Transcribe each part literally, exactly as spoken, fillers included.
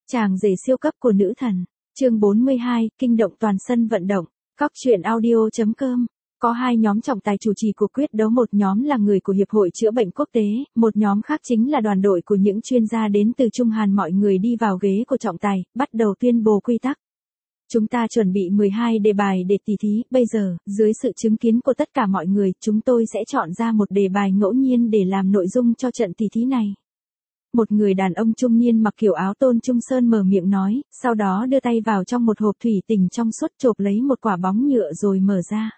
Chàng rể siêu cấp của nữ thần. Chương bốn mươi hai, kinh động toàn sân vận động. Cóc truyện audio chấm com. Có hai nhóm trọng tài chủ trì cuộc quyết đấu, một nhóm là người của Hiệp hội Chữa bệnh Quốc tế, một nhóm khác chính là đoàn đội của những chuyên gia đến từ Trung Hàn. Mọi người đi vào ghế của trọng tài, bắt đầu tuyên bố quy tắc. Chúng ta chuẩn bị mười hai đề bài để tỉ thí, bây giờ, dưới sự chứng kiến của tất cả mọi người, chúng tôi sẽ chọn ra một đề bài ngẫu nhiên để làm nội dung cho trận tỉ thí này. Một người đàn ông trung niên mặc kiểu áo tôn trung sơn mở miệng nói, sau đó đưa tay vào trong một hộp thủy tinh trong suốt, chộp lấy một quả bóng nhựa rồi mở ra.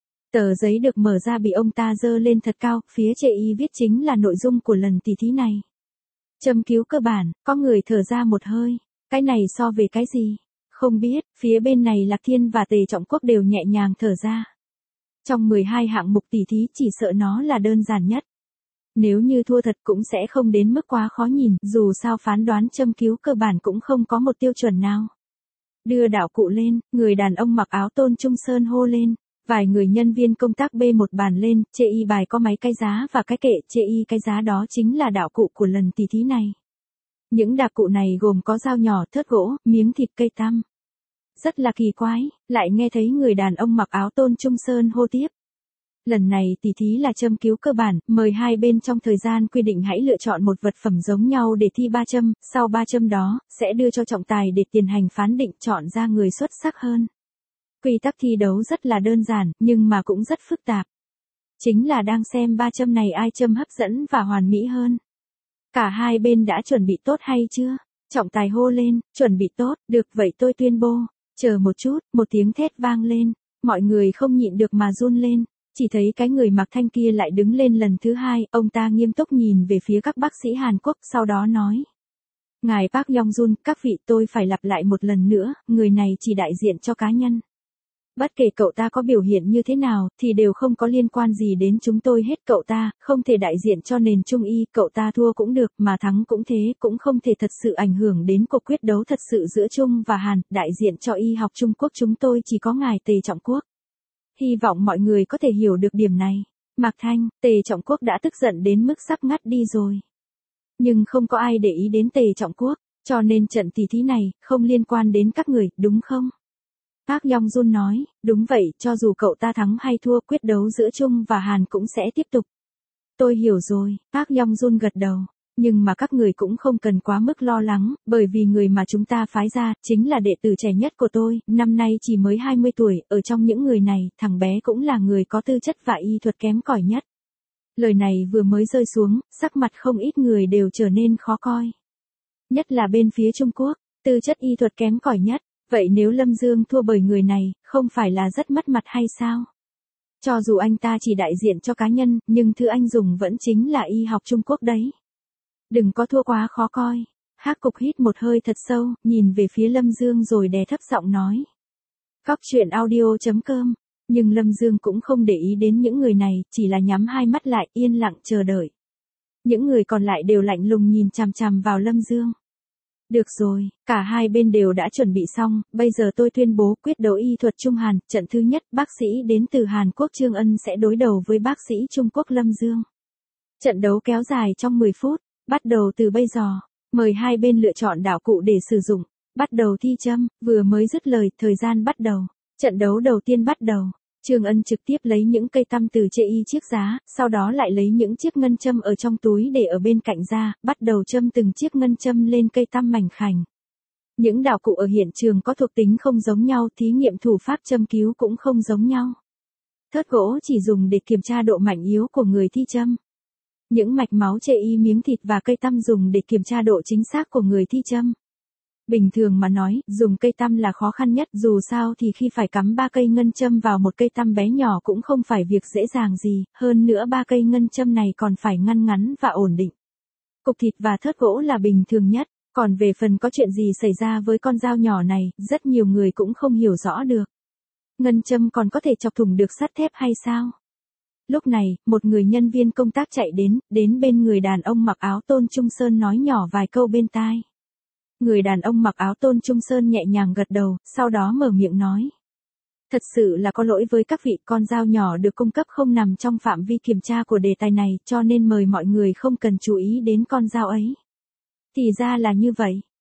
Tờ giấy được mở ra bị ông ta giơ lên thật cao, phía trên y viết chính là nội dung của lần tỉ thí này. Châm cứu cơ bản, có người thở ra một hơi, cái này so về cái gì? Không biết, phía bên này Lạc Thiên và Tề Trọng Quốc đều nhẹ nhàng thở ra. Trong mười hai hạng mục tỉ thí chỉ sợ nó là đơn giản nhất. Nếu như thua thật cũng sẽ không đến mức quá khó nhìn, dù sao phán đoán châm cứu cơ bản cũng không có một tiêu chuẩn nào. Đưa đạo cụ lên, người đàn ông mặc áo tôn trung sơn hô lên. Vài người nhân viên công tác bê một bàn lên, chê y bài có máy cái giá và cái kệ, chê y cái giá đó chính là đạo cụ của lần tỉ thí này. Những đạo cụ này gồm có dao nhỏ, thớt gỗ, miếng thịt, cây tăm. Rất là kỳ quái, lại nghe thấy người đàn ông mặc áo tôn trung sơn hô tiếp. Lần này tỉ thí là châm cứu cơ bản, mời hai bên trong thời gian quy định hãy lựa chọn một vật phẩm giống nhau để thi ba châm, sau ba châm đó, sẽ đưa cho trọng tài để tiến hành phán định chọn ra người xuất sắc hơn. Quy tắc thi đấu rất là đơn giản, nhưng mà cũng rất phức tạp. Chính là đang xem ba châm này ai châm hấp dẫn và hoàn mỹ hơn. Cả hai bên đã chuẩn bị tốt hay chưa? Trọng tài hô lên, chuẩn bị tốt, được vậy tôi tuyên bố. Chờ một chút, một tiếng thét vang lên, mọi người không nhịn được mà run lên. Chỉ thấy cái người mặc thanh kia lại đứng lên lần thứ hai, ông ta nghiêm túc nhìn về phía các bác sĩ Hàn Quốc, sau đó nói. Ngài Park Yong-jun, các vị, tôi phải lặp lại một lần nữa, người này chỉ đại diện cho cá nhân. Bất kể cậu ta có biểu hiện như thế nào, thì đều không có liên quan gì đến chúng tôi hết. Cậu ta, không thể đại diện cho nền Trung y, cậu ta thua cũng được, mà thắng cũng thế, cũng không thể thật sự ảnh hưởng đến cuộc quyết đấu thật sự giữa Trung và Hàn. Đại diện cho y học Trung Quốc chúng tôi chỉ có ngài Tề Trọng Quốc. Hy vọng mọi người có thể hiểu được điểm này. Mạc Thanh, Tề Trọng Quốc đã tức giận đến mức sắp ngắt đi rồi. Nhưng không có ai để ý đến Tề Trọng Quốc, cho nên trận tỉ thí này, không liên quan đến các người, đúng không? Park Yong-jun nói, đúng vậy, cho dù cậu ta thắng hay thua, quyết đấu giữa Trung và Hàn cũng sẽ tiếp tục. Tôi hiểu rồi, Park Yong-jun gật đầu. Nhưng mà các người cũng không cần quá mức lo lắng, bởi vì người mà chúng ta phái ra, chính là đệ tử trẻ nhất của tôi, năm nay chỉ mới hai mươi tuổi, ở trong những người này, thằng bé cũng là người có tư chất và y thuật kém cỏi nhất. Lời này vừa mới rơi xuống, sắc mặt không ít người đều trở nên khó coi. Nhất là bên phía Trung Quốc, tư chất y thuật kém cỏi nhất, vậy nếu Lâm Dương thua bởi người này, không phải là rất mất mặt hay sao? Cho dù anh ta chỉ đại diện cho cá nhân, nhưng thứ anh dùng vẫn chính là y học Trung Quốc đấy. Đừng có thua quá khó coi. Hắc Cục hít một hơi thật sâu, nhìn về phía Lâm Dương rồi đè thấp giọng nói. Cóc truyện audio chấm com. Nhưng Lâm Dương cũng không để ý đến những người này, chỉ là nhắm hai mắt lại, yên lặng chờ đợi. Những người còn lại đều lạnh lùng nhìn chằm chằm vào Lâm Dương. Được rồi, cả hai bên đều đã chuẩn bị xong, bây giờ tôi tuyên bố quyết đấu y thuật Trung Hàn, trận thứ nhất, bác sĩ đến từ Hàn Quốc Trương Ân sẽ đối đầu với bác sĩ Trung Quốc Lâm Dương. Trận đấu kéo dài trong mười phút. Bắt đầu từ bây giờ, mời hai bên lựa chọn đạo cụ để sử dụng, bắt đầu thi châm, vừa mới dứt lời, thời gian bắt đầu, trận đấu đầu tiên bắt đầu, Trương Ân trực tiếp lấy những cây tăm từ chê y chiếc giá, sau đó lại lấy những chiếc ngân châm ở trong túi để ở bên cạnh ra, bắt đầu châm từng chiếc ngân châm lên cây tăm mảnh khảnh. Những đạo cụ ở hiện trường có thuộc tính không giống nhau, thí nghiệm thủ pháp châm cứu cũng không giống nhau. Thớt gỗ chỉ dùng để kiểm tra độ mạnh yếu của người thi châm. Những mạch máu chê y miếng thịt và cây tăm dùng để kiểm tra độ chính xác của người thi châm. Bình thường mà nói, dùng cây tăm là khó khăn nhất, dù sao thì khi phải cắm ba cây ngân châm vào một cây tăm bé nhỏ cũng không phải việc dễ dàng gì, hơn nữa ba cây ngân châm này còn phải ngăn ngắn và ổn định. Cục thịt và thớt gỗ là bình thường nhất, còn về phần có chuyện gì xảy ra với con dao nhỏ này, rất nhiều người cũng không hiểu rõ được. Ngân châm còn có thể chọc thủng được sắt thép hay sao? Lúc này, một người nhân viên công tác chạy đến, đến bên người đàn ông mặc áo tôn trung sơn nói nhỏ vài câu bên tai. Người đàn ông mặc áo tôn trung sơn nhẹ nhàng gật đầu, sau đó mở miệng nói. Thật sự là có lỗi với các vị, con dao nhỏ được cung cấp không nằm trong phạm vi kiểm tra của đề tài này, cho nên mời mọi người không cần chú ý đến con dao ấy. Thì ra là như vậy.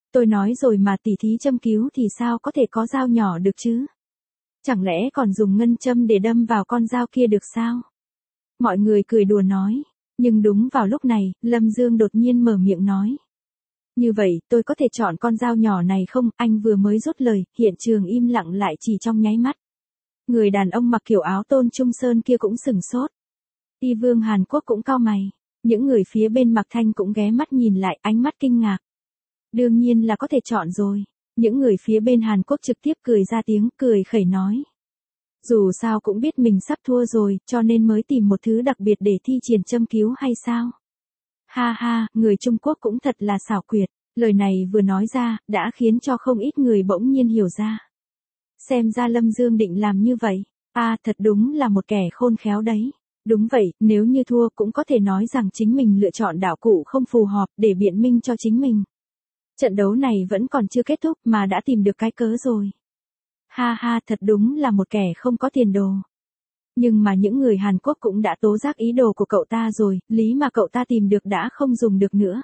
Tôi nói rồi mà tỉ thí châm cứu thì sao có thể có dao nhỏ được chứ? Chẳng lẽ còn dùng ngân châm để đâm vào con dao kia được sao? Mọi người cười đùa nói. Nhưng đúng vào lúc này, Lâm Dương đột nhiên mở miệng nói. Như vậy, tôi có thể chọn con dao nhỏ này không? Anh vừa mới rút lời, hiện trường im lặng lại chỉ trong nháy mắt. Người đàn ông mặc kiểu áo Tôn Trung Sơn kia cũng sửng sốt. Y Vương Hàn Quốc cũng cau mày. Những người phía bên Mạc Thanh cũng ghé mắt nhìn lại, ánh mắt kinh ngạc. Đương nhiên là có thể chọn rồi. Những người phía bên Hàn Quốc trực tiếp cười ra tiếng, cười khẩy nói. Dù sao cũng biết mình sắp thua rồi, cho nên mới tìm một thứ đặc biệt để thi triển châm cứu hay sao? Ha ha, người Trung Quốc cũng thật là xảo quyệt. Lời này vừa nói ra, đã khiến cho không ít người bỗng nhiên hiểu ra. Xem ra Lâm Dương định làm như vậy. À, thật đúng là một kẻ khôn khéo đấy. Đúng vậy, nếu như thua cũng có thể nói rằng chính mình lựa chọn đạo cụ không phù hợp để biện minh cho chính mình. Trận đấu này vẫn còn chưa kết thúc mà đã tìm được cái cớ rồi. Ha ha, thật đúng là một kẻ không có tiền đồ. Nhưng mà những người Hàn Quốc cũng đã tố giác ý đồ của cậu ta rồi, lý mà cậu ta tìm được đã không dùng được nữa.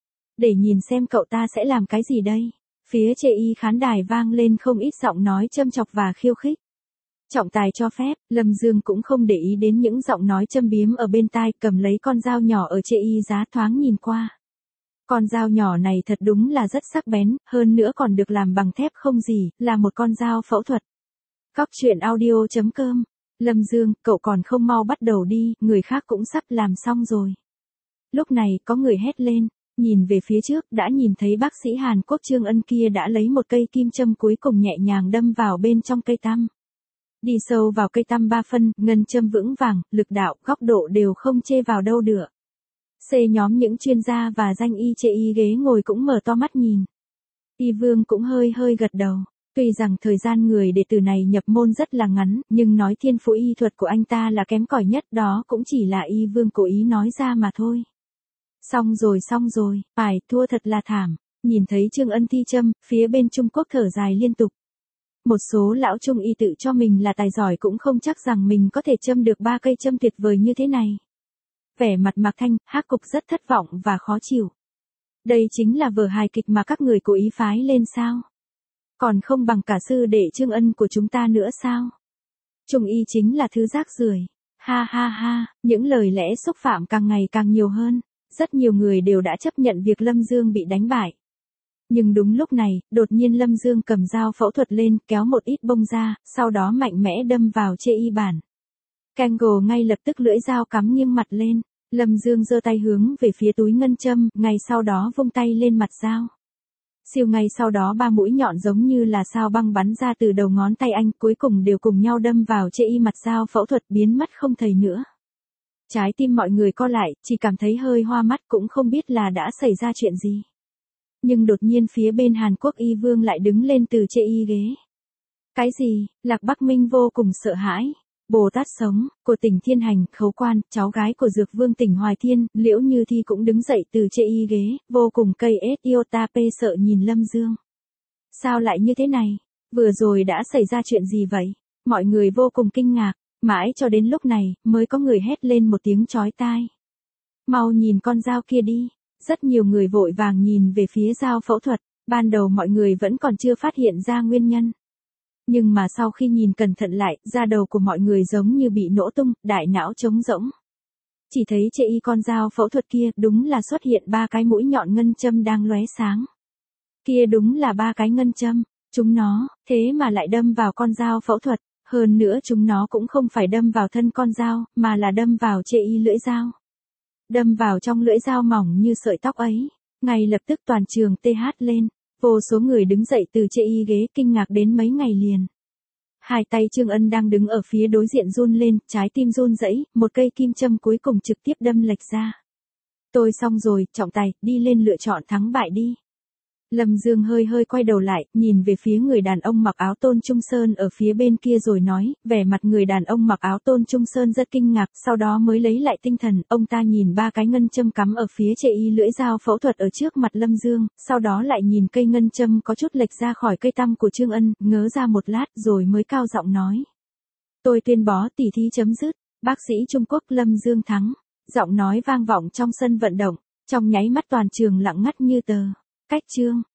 Để nhìn xem cậu ta sẽ làm cái gì đây. Phía chê y khán đài vang lên không ít giọng nói châm chọc và khiêu khích. Trọng tài cho phép, Lâm Dương cũng không để ý đến những giọng nói châm biếm ở bên tai, cầm lấy con dao nhỏ ở chê y giá thoáng nhìn qua. Con dao nhỏ này thật đúng là rất sắc bén, hơn nữa còn được làm bằng thép không gì, là một con dao phẫu thuật. Cóc truyện audio chấm com. Lâm Dương, cậu còn không mau bắt đầu đi, người khác cũng sắp làm xong rồi. Lúc này có người hét lên, nhìn về phía trước đã nhìn thấy bác sĩ Hàn Quốc Trương Ân kia đã lấy một cây kim châm cuối cùng nhẹ nhàng đâm vào bên trong cây tăm. Đi sâu vào cây tăm ba phân, ngân châm vững vàng, lực đạo, góc độ đều không chê vào đâu được. C nhóm những chuyên gia và danh y chê y ghế ngồi cũng mở to mắt nhìn. Y Vương cũng hơi hơi gật đầu. Tuy rằng thời gian người đệ tử này nhập môn rất là ngắn, nhưng nói thiên phú y thuật của anh ta là kém cỏi nhất đó cũng chỉ là Y Vương cố ý nói ra mà thôi. Xong rồi xong rồi, phải, thua thật là thảm. Nhìn thấy Trương Ân thi châm, phía bên Trung Quốc thở dài liên tục. Một số lão trung y tự cho mình là tài giỏi cũng không chắc rằng mình có thể châm được ba cây châm tuyệt vời như thế này. Vẻ mặt Mạc Thanh, Hắc Cục rất thất vọng và khó chịu. Đây chính là vở hài kịch mà các người cố ý phái lên sao? Còn không bằng cả sư đệ Trương Ân của chúng ta nữa sao? Trung y chính là thứ rác rưởi. Ha ha ha, những lời lẽ xúc phạm càng ngày càng nhiều hơn. Rất nhiều người đều đã chấp nhận việc Lâm Dương bị đánh bại. Nhưng đúng lúc này, đột nhiên Lâm Dương cầm dao phẫu thuật lên, kéo một ít bông ra, sau đó mạnh mẽ đâm vào chê y bản. Kango ngay lập tức lưỡi dao cắm nghiêng mặt lên. Lâm Dương giơ tay hướng về phía túi ngân châm, ngay sau đó vung tay lên mặt dao. Siêu ngay sau đó ba mũi nhọn giống như là sao băng bắn ra từ đầu ngón tay anh, cuối cùng đều cùng nhau đâm vào chê y mặt dao phẫu thuật biến mất không thấy nữa. Trái tim mọi người co lại, chỉ cảm thấy hơi hoa mắt cũng không biết là đã xảy ra chuyện gì. Nhưng đột nhiên phía bên Hàn Quốc Y Vương lại đứng lên từ chê y ghế. Cái gì? Lạc Bắc Minh vô cùng sợ hãi. Bồ Tát sống, của tỉnh Thiên Hành, Khấu Quan, cháu gái của Dược Vương tỉnh Hoài Thiên, Liễu Như Thi cũng đứng dậy từ chê y ghế, vô cùng cây ết iota p sợ nhìn Lâm Dương. Sao lại như thế này? Vừa rồi đã xảy ra chuyện gì vậy? Mọi người vô cùng kinh ngạc, mãi cho đến lúc này, mới có người hét lên một tiếng chói tai. Mau nhìn con dao kia đi. Rất nhiều người vội vàng nhìn về phía dao phẫu thuật, ban đầu mọi người vẫn còn chưa phát hiện ra nguyên nhân. Nhưng mà sau khi nhìn cẩn thận lại, da đầu của mọi người giống như bị nổ tung, đại não trống rỗng. Chỉ thấy chê y con dao phẫu thuật kia đúng là xuất hiện ba cái mũi nhọn ngân châm đang lóe sáng. Kia đúng là ba cái ngân châm, chúng nó, thế mà lại đâm vào con dao phẫu thuật, hơn nữa chúng nó cũng không phải đâm vào thân con dao, mà là đâm vào chê y lưỡi dao. Đâm vào trong lưỡi dao mỏng như sợi tóc ấy, ngay lập tức toàn trường tê hát lên, vô số người đứng dậy từ chê y ghế kinh ngạc đến mấy ngày liền. Hai tay Trương Ân đang đứng ở phía đối diện run lên, trái tim run rẩy, một cây kim châm cuối cùng trực tiếp đâm lệch ra. Tôi xong rồi, trọng tài, đi lên lựa chọn thắng bại đi. Lâm Dương hơi hơi quay đầu lại, nhìn về phía người đàn ông mặc áo Tôn Trung Sơn ở phía bên kia rồi nói, vẻ mặt người đàn ông mặc áo Tôn Trung Sơn rất kinh ngạc, sau đó mới lấy lại tinh thần, ông ta nhìn ba cái ngân châm cắm ở phía chê y lưỡi dao phẫu thuật ở trước mặt Lâm Dương, sau đó lại nhìn cây ngân châm có chút lệch ra khỏi cây tăm của Trương Ân, ngớ ra một lát rồi mới cao giọng nói. Tôi tuyên bó tỉ thí chấm dứt, bác sĩ Trung Quốc Lâm Dương thắng. Giọng nói vang vọng trong sân vận động, trong nháy mắt toàn trường lặng ngắt như tờ. Cách chương